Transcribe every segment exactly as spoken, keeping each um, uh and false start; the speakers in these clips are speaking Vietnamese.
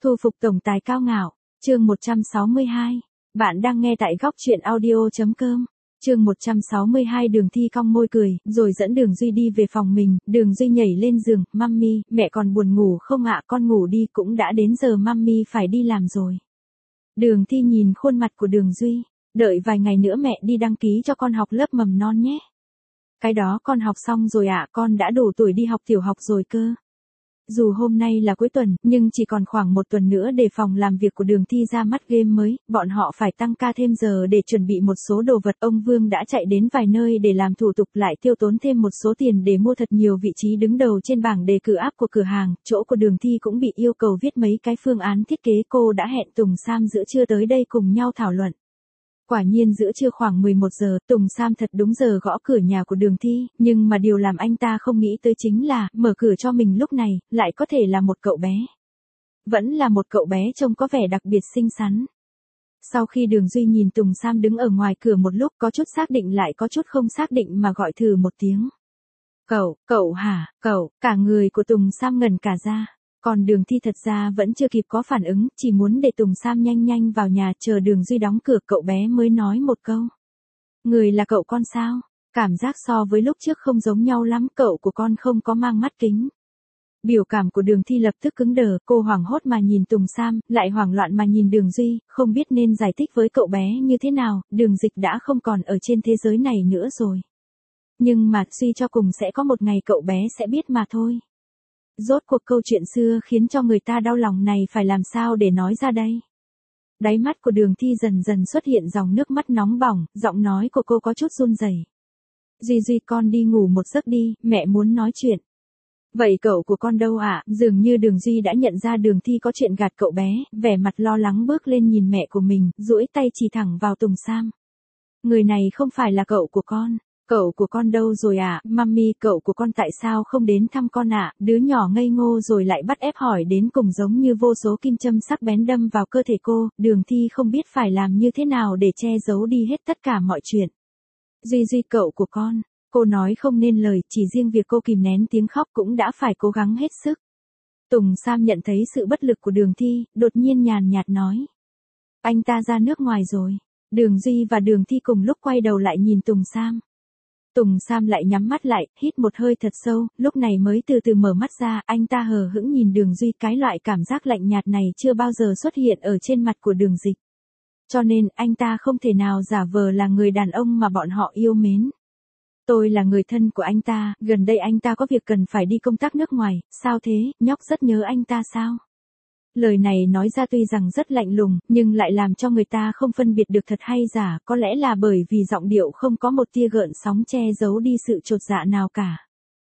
Thu phục tổng tài cao ngạo, chương một trăm sáu mươi hai. Bạn đang nghe tại góc truyện audio.com. Chương một trăm sáu mươi hai. Đường Thi cong môi cười, rồi dẫn Đường Duy đi về phòng mình. Đường Duy nhảy lên giường, "Mummy, mẹ còn buồn ngủ không ạ?" "Con ngủ đi, cũng đã đến giờ Mummy phải đi làm rồi." Đường Thi nhìn khuôn mặt của Đường Duy, "Đợi vài ngày nữa mẹ đi đăng ký cho con học lớp mầm non nhé." "Cái đó con học xong rồi ạ, con đã đủ tuổi đi học tiểu học rồi cơ." Dù hôm nay là cuối tuần, nhưng chỉ còn khoảng một tuần nữa để phòng làm việc của Đường Thi ra mắt game mới, bọn họ phải tăng ca thêm giờ để chuẩn bị một số đồ vật. Ông Vương đã chạy đến vài nơi để làm thủ tục, lại tiêu tốn thêm một số tiền để mua thật nhiều vị trí đứng đầu trên bảng đề cử app của cửa hàng. Chỗ của Đường Thi cũng bị yêu cầu viết mấy cái phương án thiết kế. Cô đã hẹn Tùng Sam giữa trưa tới đây cùng nhau thảo luận. Quả nhiên giữa trưa khoảng mười một giờ, Tùng Sam thật đúng giờ gõ cửa nhà của Đường Thi, nhưng mà điều làm anh ta không nghĩ tới chính là, mở cửa cho mình lúc này, lại có thể là một cậu bé. Vẫn là một cậu bé trông có vẻ đặc biệt xinh xắn. Sau khi Đường Duy nhìn Tùng Sam đứng ở ngoài cửa một lúc, có chút xác định lại có chút không xác định mà gọi thử một tiếng. "Cậu, cậu hả, cậu?" Cả người của Tùng Sam ngẩn cả ra. Còn Đường Thi thật ra vẫn chưa kịp có phản ứng, chỉ muốn để Tùng Sam nhanh nhanh vào nhà chờ Đường Duy đóng cửa, cậu bé mới nói một câu. "Người là cậu con sao? Cảm giác so với lúc trước không giống nhau lắm, cậu của con không có mang mắt kính." Biểu cảm của Đường Thi lập tức cứng đờ, cô hoảng hốt mà nhìn Tùng Sam, lại hoảng loạn mà nhìn Đường Duy, không biết nên giải thích với cậu bé như thế nào. Đường Dịch đã không còn ở trên thế giới này nữa rồi. Nhưng mà suy cho cùng sẽ có một ngày cậu bé sẽ biết mà thôi. Rốt cuộc câu chuyện xưa khiến cho người ta đau lòng này phải làm sao để nói ra đây. Đáy mắt của Đường Thi dần dần xuất hiện dòng nước mắt nóng bỏng, giọng nói của cô có chút run rẩy. "Duy Duy, con đi ngủ một giấc đi, mẹ muốn nói chuyện." "Vậy cậu của con đâu ạ?" Dường như Đường Duy đã nhận ra Đường Thi có chuyện gạt cậu bé, vẻ mặt lo lắng bước lên nhìn mẹ của mình, duỗi tay chỉ thẳng vào Tùng Sam. "Người này không phải là cậu của con." "Cậu của con đâu rồi ạ?" "Mummy, cậu của con tại sao không đến thăm con ạ?" Đứa nhỏ ngây ngô rồi lại bắt ép hỏi đến cùng giống như vô số kim châm sắc bén đâm vào cơ thể cô. Đường Thi không biết phải làm như thế nào để che giấu đi hết tất cả mọi chuyện. "Duy Duy, cậu của con." Cô nói không nên lời, chỉ riêng việc cô kìm nén tiếng khóc cũng đã phải cố gắng hết sức. Tùng Sam nhận thấy sự bất lực của Đường Thi, đột nhiên nhàn nhạt nói. "Anh ta ra nước ngoài rồi." Đường Duy và Đường Thi cùng lúc quay đầu lại nhìn Tùng Sam. Tùng Sam lại nhắm mắt lại, hít một hơi thật sâu, lúc này mới từ từ mở mắt ra. Anh ta hờ hững nhìn Đường Duy, cái loại cảm giác lạnh nhạt này chưa bao giờ xuất hiện ở trên mặt của Đường Dịch. Cho nên, anh ta không thể nào giả vờ là người đàn ông mà bọn họ yêu mến. "Tôi là người thân của anh ta, gần đây anh ta có việc cần phải đi công tác nước ngoài." "Sao thế, nhóc rất nhớ anh ta sao?" Lời này nói ra tuy rằng rất lạnh lùng, nhưng lại làm cho người ta không phân biệt được thật hay giả, có lẽ là bởi vì giọng điệu không có một tia gợn sóng che giấu đi sự chột dạ nào cả.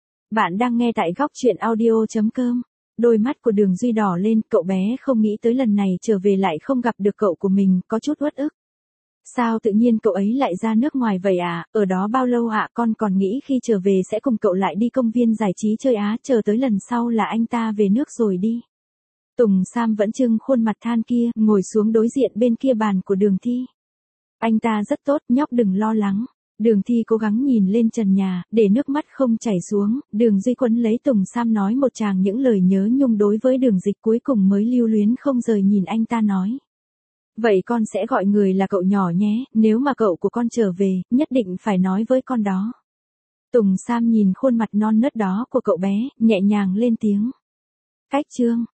Bạn đang nghe tại góc truyện audio.com. Đôi mắt của Đường Duy đỏ lên, cậu bé không nghĩ tới lần này trở về lại không gặp được cậu của mình, có chút uất ức. "Sao tự nhiên cậu ấy lại ra nước ngoài vậy à, ở đó bao lâu ạ?" "Con còn nghĩ khi trở về sẽ cùng cậu lại đi công viên giải trí chơi á, chờ tới lần sau là anh ta về nước rồi đi." Tùng Sam vẫn trưng khuôn mặt than kia, ngồi xuống đối diện bên kia bàn của Đường Thi. "Anh ta rất tốt, nhóc đừng lo lắng." Đường Thi cố gắng nhìn lên trần nhà, để nước mắt không chảy xuống. Đường Duy quấn lấy Tùng Sam nói một tràng những lời nhớ nhung đối với Đường Dịch, cuối cùng mới lưu luyến không rời nhìn anh ta nói. "Vậy con sẽ gọi người là cậu nhỏ nhé, nếu mà cậu của con trở về, nhất định phải nói với con đó." Tùng Sam nhìn khuôn mặt non nớt đó của cậu bé, nhẹ nhàng lên tiếng. Cách chương